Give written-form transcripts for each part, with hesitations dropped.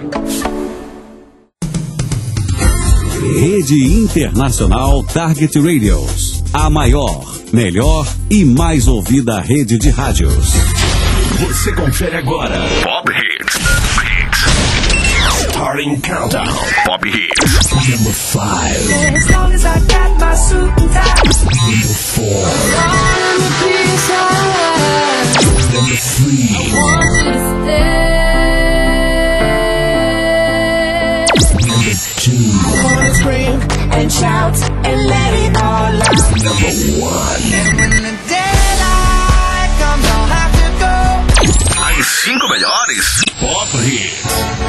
Rede Internacional Target Radios. A maior, melhor e mais ouvida rede de rádios. Você confere agora Pop Hits. Starting Countdown. Pop Hits. Number 5. As long as I got my suit and tie. Number 4. Number 3. Number 2. I wanna scream and shout and let it all out. Number 1. And when the daylight comes, I'll have to go. As 5 melhores Pop Hits.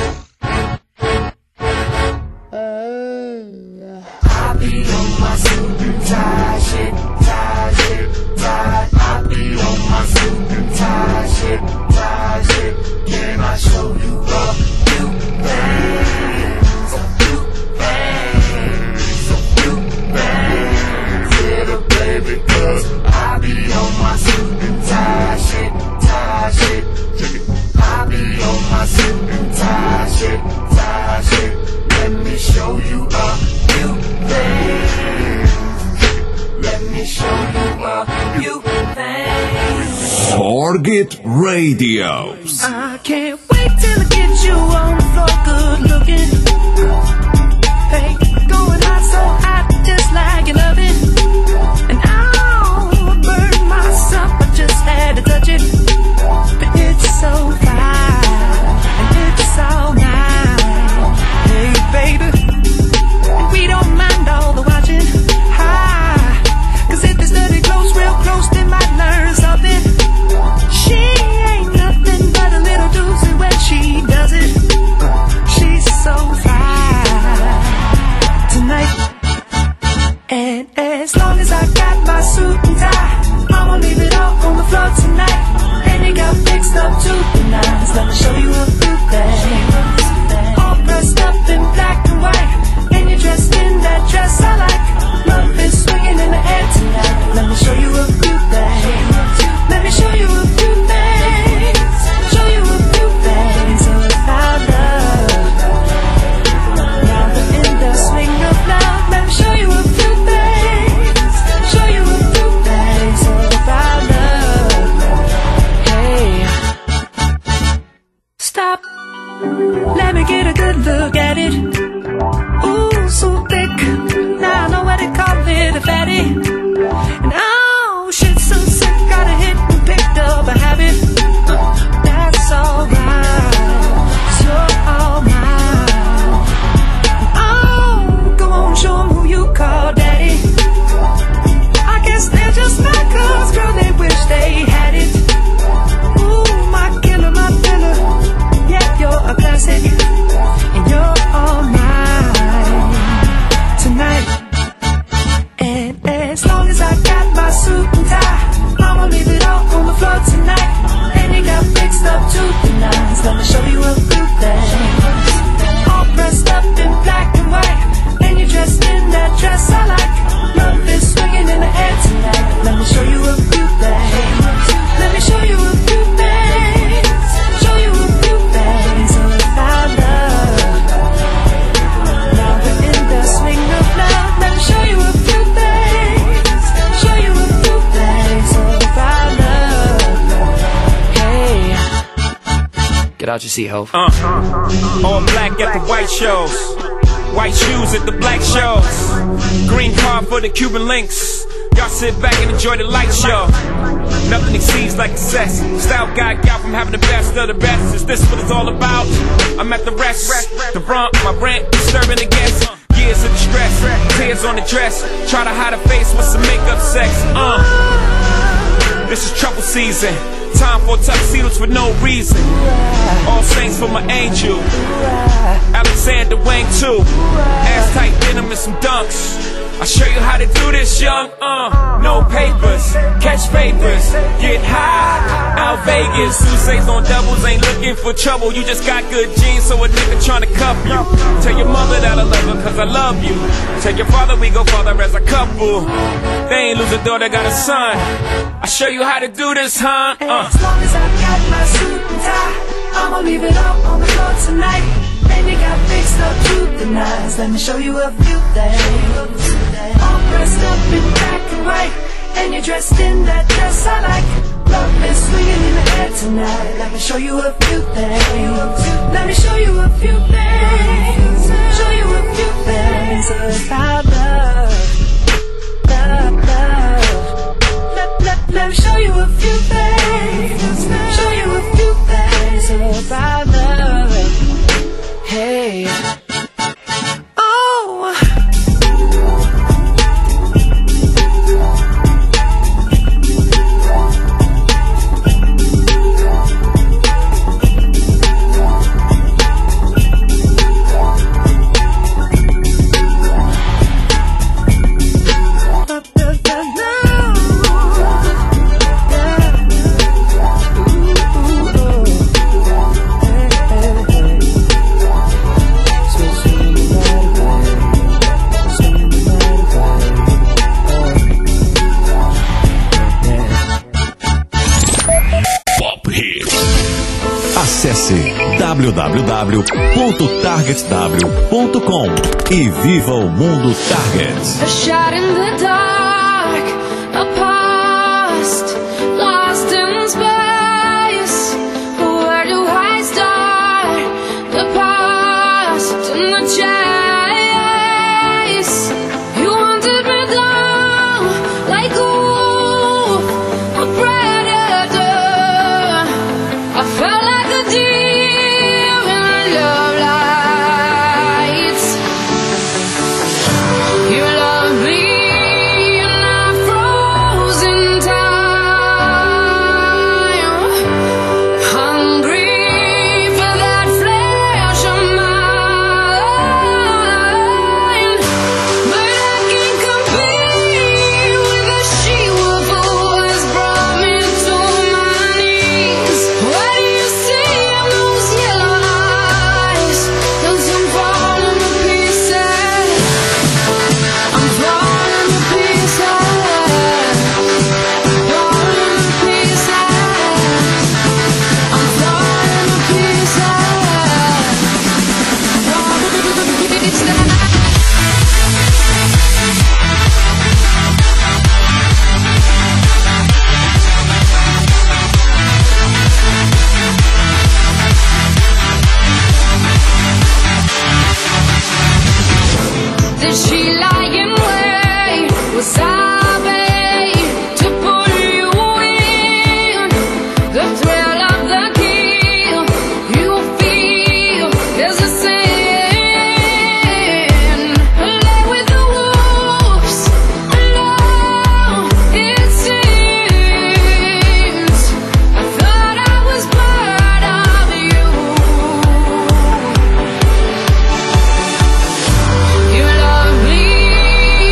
I'll be on my suit and tie shit, tie shit, tie. I'll be on my suit and tie shit, tie shit. Can I show you a few things? A few things, a few things. Yeah, baby, 'cause I'll be on my suit and tie shit, tie shit. I'll be on my suit and tie shit, tie shit. Let me show you a few things. Let me show you a few things. Target Radios. I can't wait till I get you on the floor, good looking. Hey, going hot, so hot, just like you love it. And I'll burn myself, I just had to touch it. But it's so fine, and it's all mine. Hey, baby, and we don't mind all the watching. Hi, 'cause if it's dirty close, real close, they might learn something. She ain't nothing but a little doozy when she does it. She's so fine tonight. And as long as I got my suit and tie, I'ma leave it all on the floor tonight. And it got fixed up to the nines. Let me show you a few things. All dressed up in black and white, and you're dressed in that dress I like. Love is swinging in the air tonight. Let me show you a few things. Let me show you a few things. Show you a few things about love. Now we're in the swing of love. Let me show you a few things. Show you a few things about love. Hey, stop. Let me get a good look at it. Ooh, so thick. Now I know what they call it, a fatty. And oh, shit, so sick. Got a hit and picked up a habit. That's alright. So all mine. Oh, go on, show 'em who you call daddy. I guess they're just mad 'cause, girl, they wish they had it. Ooh, my killer, my filler. Yeah, you're a classic. And you're all mine tonight. And as long as I got my suit and tie, I'ma leave it all on the floor tonight. And it got fixed up to the nines. Let me show you a few things. All dressed up in black and white, and you're dressed in that dress I like. Love is swinging in the air tonight. Let me show you a few things. Let me show you a few things. Show you a few things about love. Now we're in the swing of love. Let me show you a few things. Show you a few things about love. Hey, Get out your seat, ho. All black at the white shows, white shoes at the black shows, green car for the Cuban links. Y'all sit back and enjoy the light show. Nothing exceeds like excess. Style guy got from having the best of the best. Is this what it's all about? I'm at the rest. The rump, my rent, disturbing the guests. Years of distress, tears on the dress. Try to hide a face with some makeup sex. This is trouble season. Time for tuxedos for no reason. All saints for my angel. Alexander Wang too. Ass tight denim and some dunks. I'll show you how to do this, young. No papers, catch papers, get high. Out Vegas, Sousa's on doubles, ain't looking for trouble. You just got good genes, so a nigga tryna cuff you. Tell your mother that I love her, 'cause I love you. Tell your father we go farther as a couple. They ain't lose a daughter, got a son. I'll show you how to do this, huh? As long as I got my suit and tie, I'ma leave it all on the floor tonight. And you got fixed up truth and eyes. Let me show you a few things. All dressed up in black and white, and you're dressed in that dress I like. Love is swinging in the air tonight. Let me show you a few things. Let me show you a few things. Show you a few things about love. Love, love. Let me show you a few things. Show you a few things about love. Hey. Oh. Acesse www.targetw.com e viva o mundo Target. A shot in the dark, a past lost in space. Where do I start? The past and the chase. You wanted me down like a predator. I felt like a deer in love lights. You love me and I froze in time, hungry for that flesh of mine. But I can't compete with the she-wolf who has brought me to my knees. What do you see in those yellow eyes? 'Cause I'm falling to pieces. I'm falling to pieces. Falling to pieces. I'm falling to pieces. Falling to pieces. Did she lie in wait? Was I bait to pull you in? The thrill of the kill you feel is a sin. Lay with the wolves alone, it seems. I thought I was part of you. You love me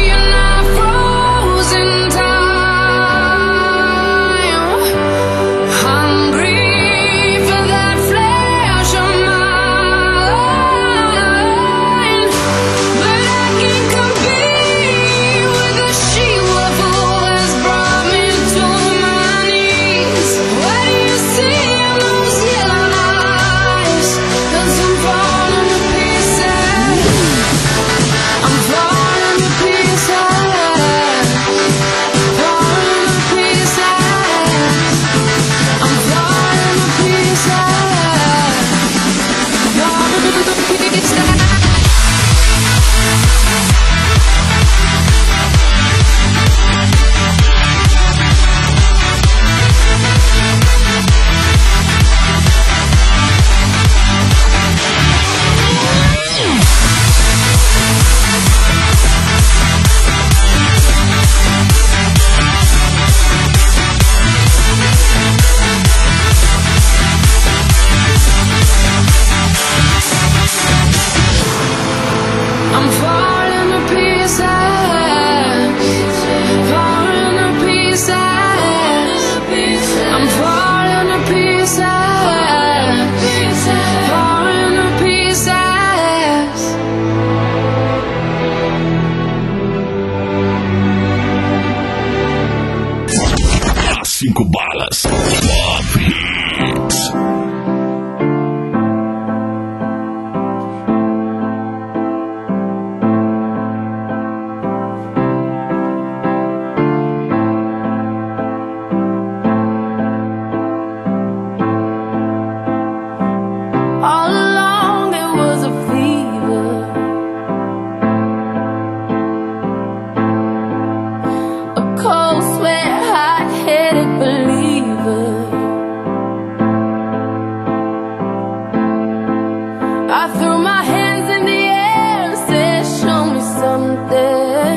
my hands in the air and said, show me something.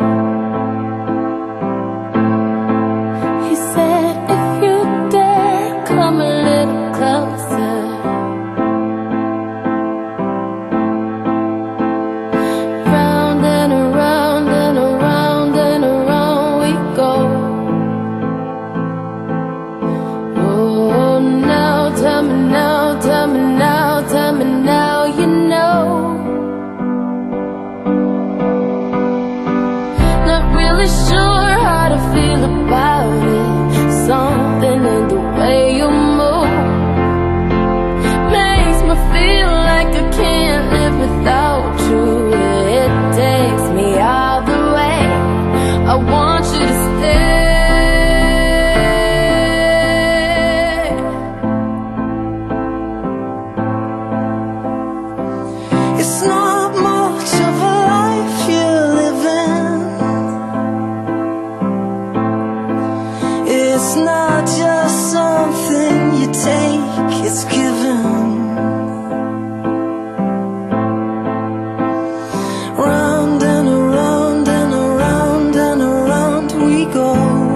He said, if you dare, come a little closer. Round and around and around and around we go. Oh, now tell me now, tell me now, tell me now, you know. Not really sure how to feel about it. Something in the way you move makes me feel like I can't live without you. It takes me all the way. I want you to stay. It's not much of a life you're living. It's not just something you take, it's given. Round and around and around and around we go.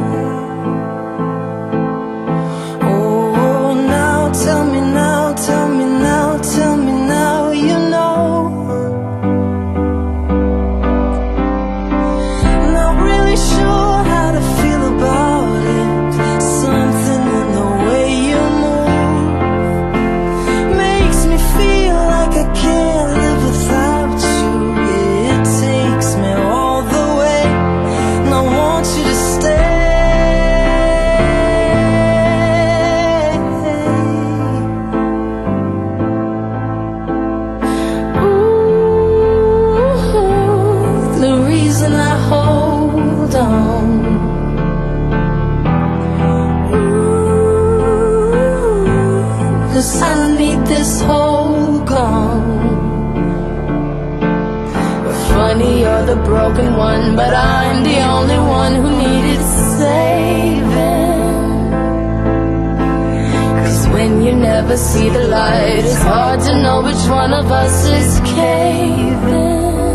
Oh, now tell me now, tell me now, tell me now, you know. Not really sure how to feel about it. Something in the way you move makes me feel like I can't live without you. It takes me all the way, and I want you to stay. Ooh, the reason I hold on. Ooh, 'cause I need this whole gone. Funny, you're the broken one, but I'm the only one who needed saving. 'Cause when you never see the light, it's hard to know which one of us is caving.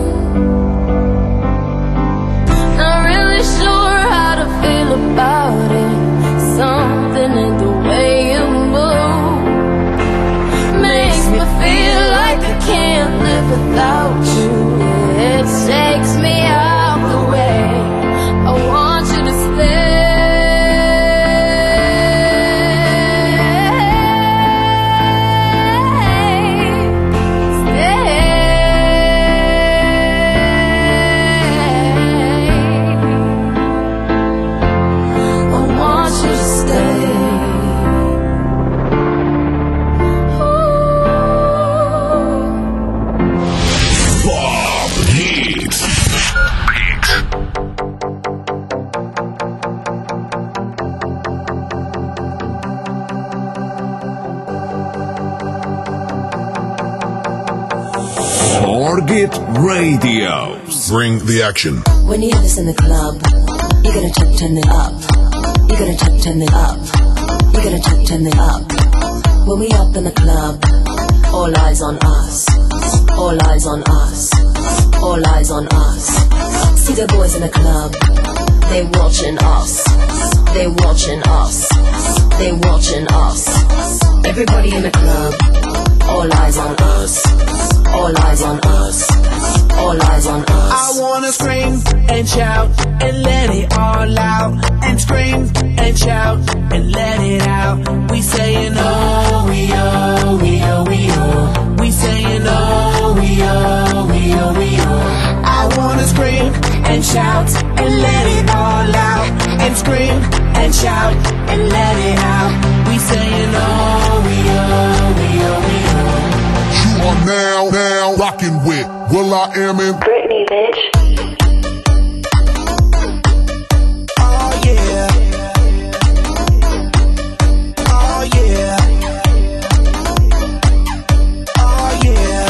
Not really sure how to feel about it. Something in the way you move makes me feel like I can't live without you. It takes me out the way. I want you to stay. I want you to stay. Bob Hicks. Target Radio. Bring the action. When you have this in the club, you gotta turn it up. You gotta turn it up. You gotta turn it up. When we up in the club, all eyes on us. All eyes on us. All eyes on us. See the boys in the club, they watching us. They watching us. They watching us. Everybody in the club, all eyes on us. All eyes on us. All eyes on us. I wanna scream and shout and let it all out. And scream and shout and let it out. We saying oh, we oh, we oh, we oh. We saying oh, we oh, we oh, we oh. I wanna scream and shout and let it all out. And scream and shout and let it out. We saying oh, we oh, we oh, we oh. You are now rocking with will.i.am in Britney, bitch. Oh yeah. Oh yeah. Oh yeah.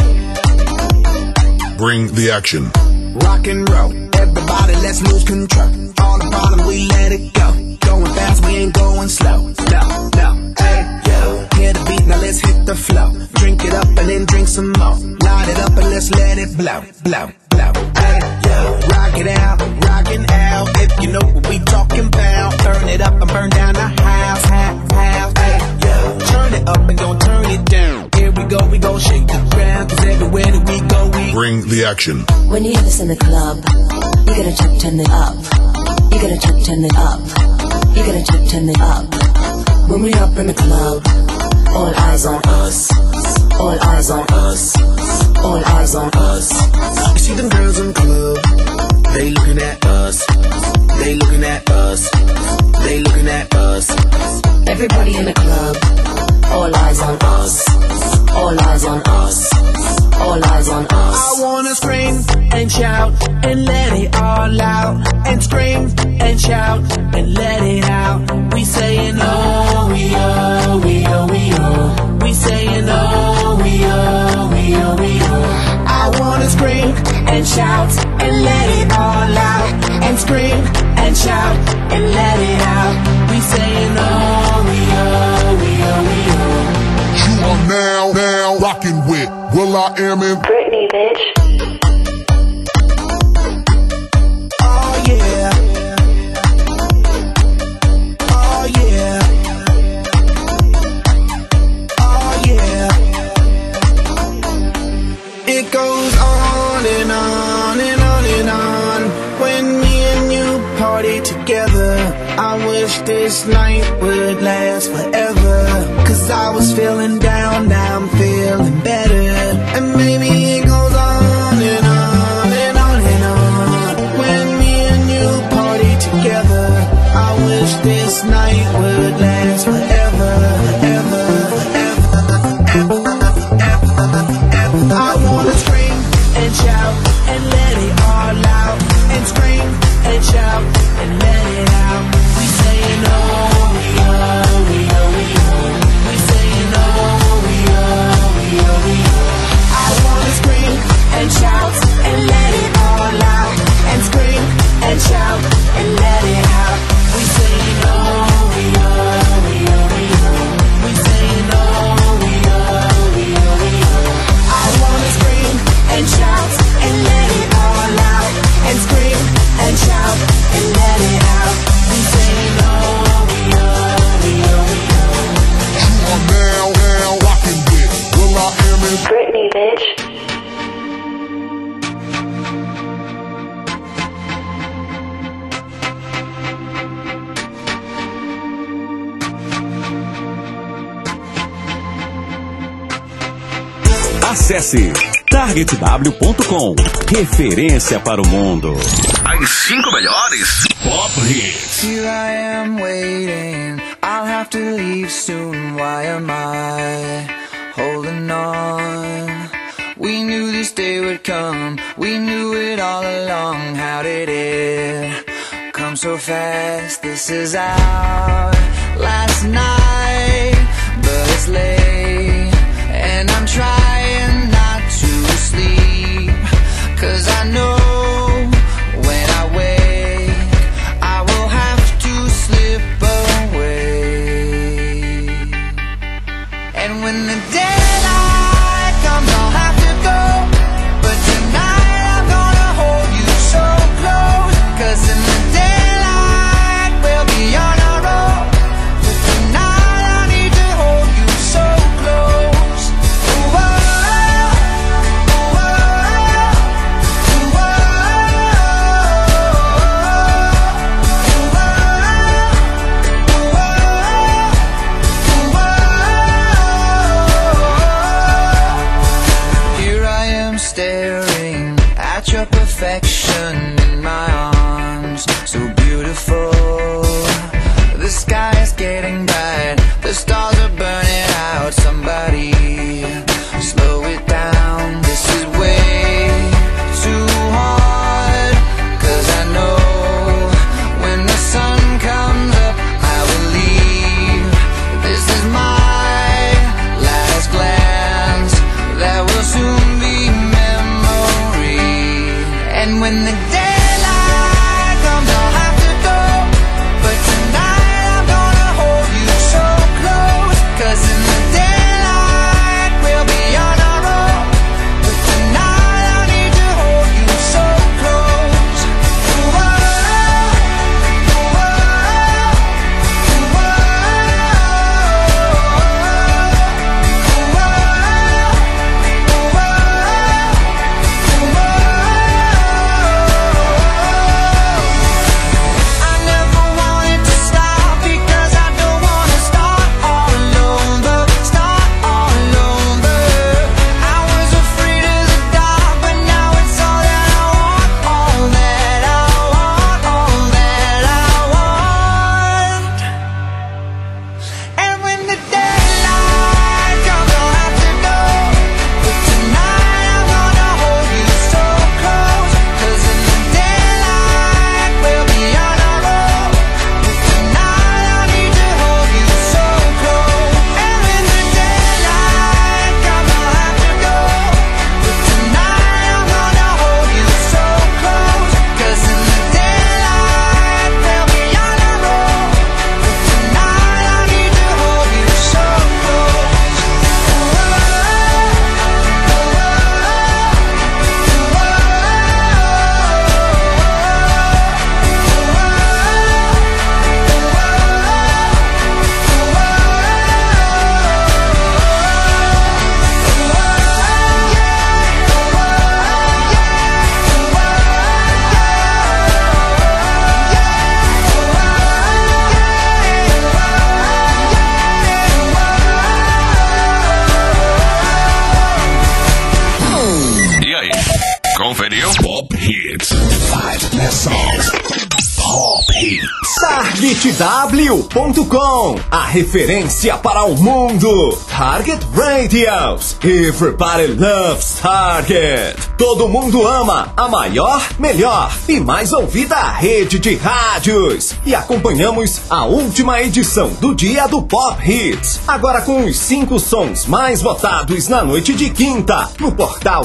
Bring the action. Rock and roll, everybody let's lose control. All the bottom we let it go. Going fast, we ain't going slow. No, no, hey yo. Hear the beat Now let's hit the flow. Drink it up and then drink some more. Light it up and let's let it blow, blow, blow. Hey, yo, rock it out, rockin' out. If you know what we talking about, turn it up and burn down the house, house, house. Hey, yo, turn it up and don't turn it down. Here we go shake the ground. Cause everywhere that we go, we bring the action. When you hear this in the club, you gotta turn it up. You gotta turn it up. You gotta turn it up. When we up in the club, all eyes on us. All eyes on us. All eyes on us. You see them girls in the club, they looking at us. They looking at us. They looking at us. Everybody in the club, all eyes on us. All eyes on us. All eyes on us. I wanna scream and shout and let it all out. And scream and shout and let it out. We saying oh, we oh, we oh, we oh. We saying oh, we oh, we oh, we oh. I wanna scream and shout and let it all out. And scream and shout and let it out. We saying oh, we oh, we oh, we oh. You are now rocking with will.i.am in Britney, bitch. Oh yeah. Oh yeah. Oh yeah. It goes on and on and on and on. When me and you party together, I wish this night would last forever. Cause I was feeling down, now I'm feeling better. And maybe it goes on and on and on and on. When me and you party together, I wish this night would last forever, ever, ever, ever, ever. I wanna scream and shout and let it all out. And scream and shout and let it out. We saying oh, we oh, we oh, we oh. We saying oh, we oh, we oh, we oh. I wanna scream and shout and let it all out. And scream and shout and let it out. We saying oh, we oh, we oh, we oh. We saying oh, we oh, we oh, we oh. I wanna scream and shout and let it all out. And scream and shout and let it out. We saying oh, we oh, we oh, we oh. You are now rocking with will.i.am in Britney, bitch. Acesse targetw.com. Referência para o mundo. As 5 melhores Pop Hits. Here I am waiting, I'll have to leave soon. Why am I holding on? We knew this day would come, we knew it all along. How did it come so fast? This is our last night, but it's late, and I'm trying not to sleep. Cause I know when I wake, I will have to slip away. And when the daylight comes, I'll have to go. But tonight I'm gonna hold you so close. Cause in the daylight we'll be on our own. But tonight I need to hold you so close. Ooh, oh, ooh, oh, ooh, oh, Here I am staring at your perfection in my arms, so beautiful. The sky is getting bright, the stars are burning out. Somebody slow it down, this is way too hard. Cause I know when the sun comes up, I will leave. This is my last glance, that will soon be memory. And when the daylight comes, I'll have to go. Radio. Pop Hits. 5 best songs. Pop Hits. TargetW.com, a referência para o mundo. Target Radios. Everybody loves Target. Todo mundo ama a maior, melhor e mais ouvida rede de rádios. E acompanhamos a última edição do Dia do Pop Hits, agora com os 5 sons mais votados na noite de quinta, no portal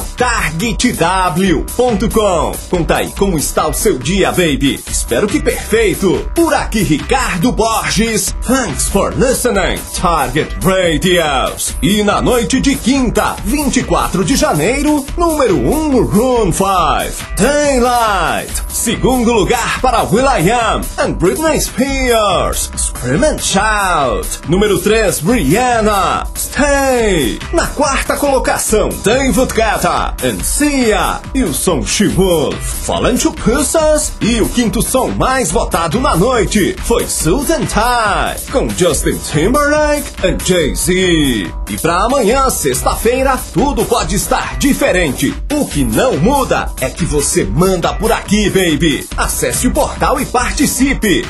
TargetW.com. Conta aí como está o seu dia, baby. Espero que perfeito. Por aqui, Ricardo Borges. Thanks for listening, Target Radios. E na noite de quinta, 24 de janeiro, número 1, Room 5, Daylight. Segundo lugar para will.i.am and Britney Spears, Scream and Shout. Número 3, Rihanna, Stay. Na quarta colocação, David Guetta and Sia e o som She Wolf, Fallen to Pieces. E o quinto som mais votado na noite foi Susan Ty, com Justin Timberlake and Jay-Z. E pra amanhã, sexta-feira, tudo pode estar diferente. O que não muda é que você manda por aqui, baby. Acesse o portal e participe.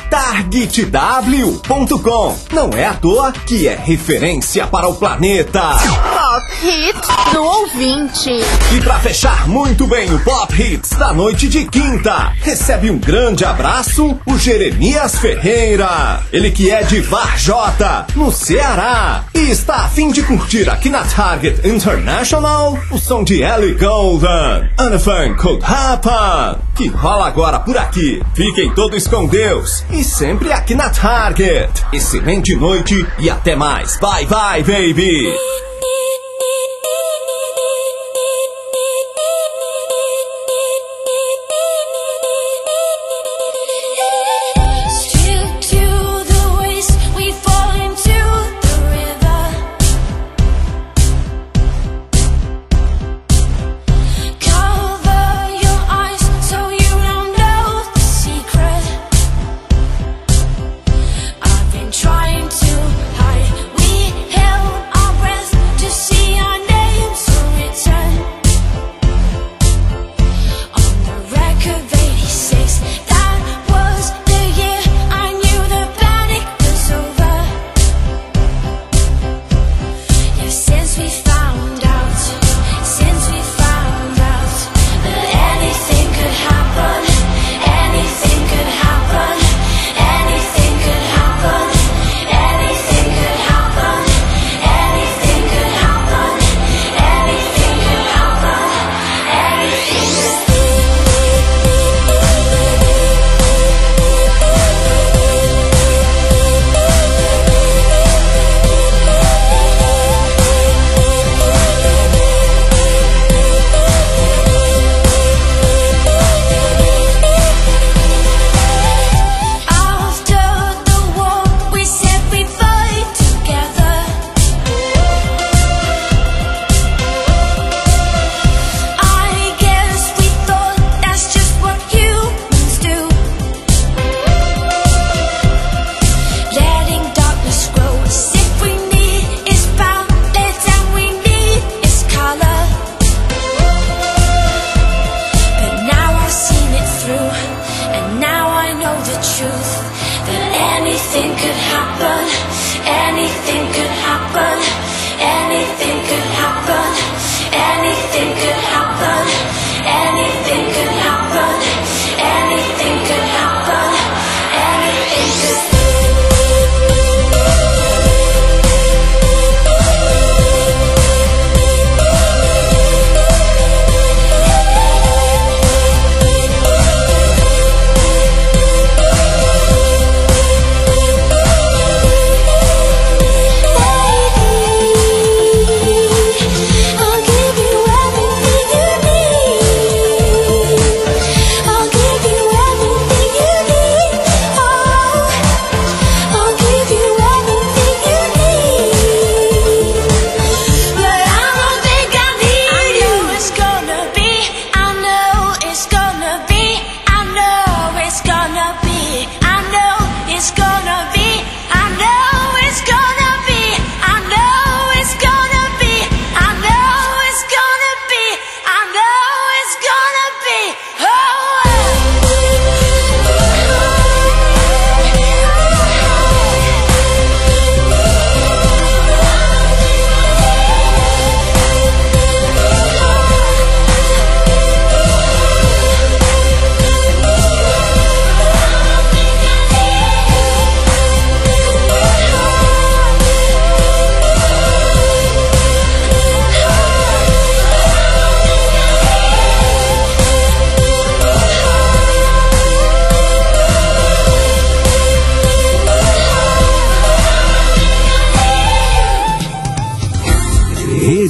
TargetW.com. Não é à toa que é referência para o planeta. Pop Hits do ouvinte. E pra fechar muito bem o Pop Hits da noite de quinta, recebe um grande abraço o Jeremias Ferreira. Ele que é de Varjota, no Ceará, e está a fim de curtir aqui na Target International o som de Ellie Goulding, Anything Could Happen, que rola agora por aqui. Fiquem todos com Deus e sempre aqui na Target. Excelente noite e até mais. Bye bye, baby. Trying to hide, we held our breath.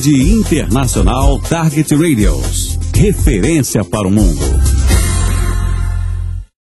Rede Internacional Target Radios. Referência para o mundo.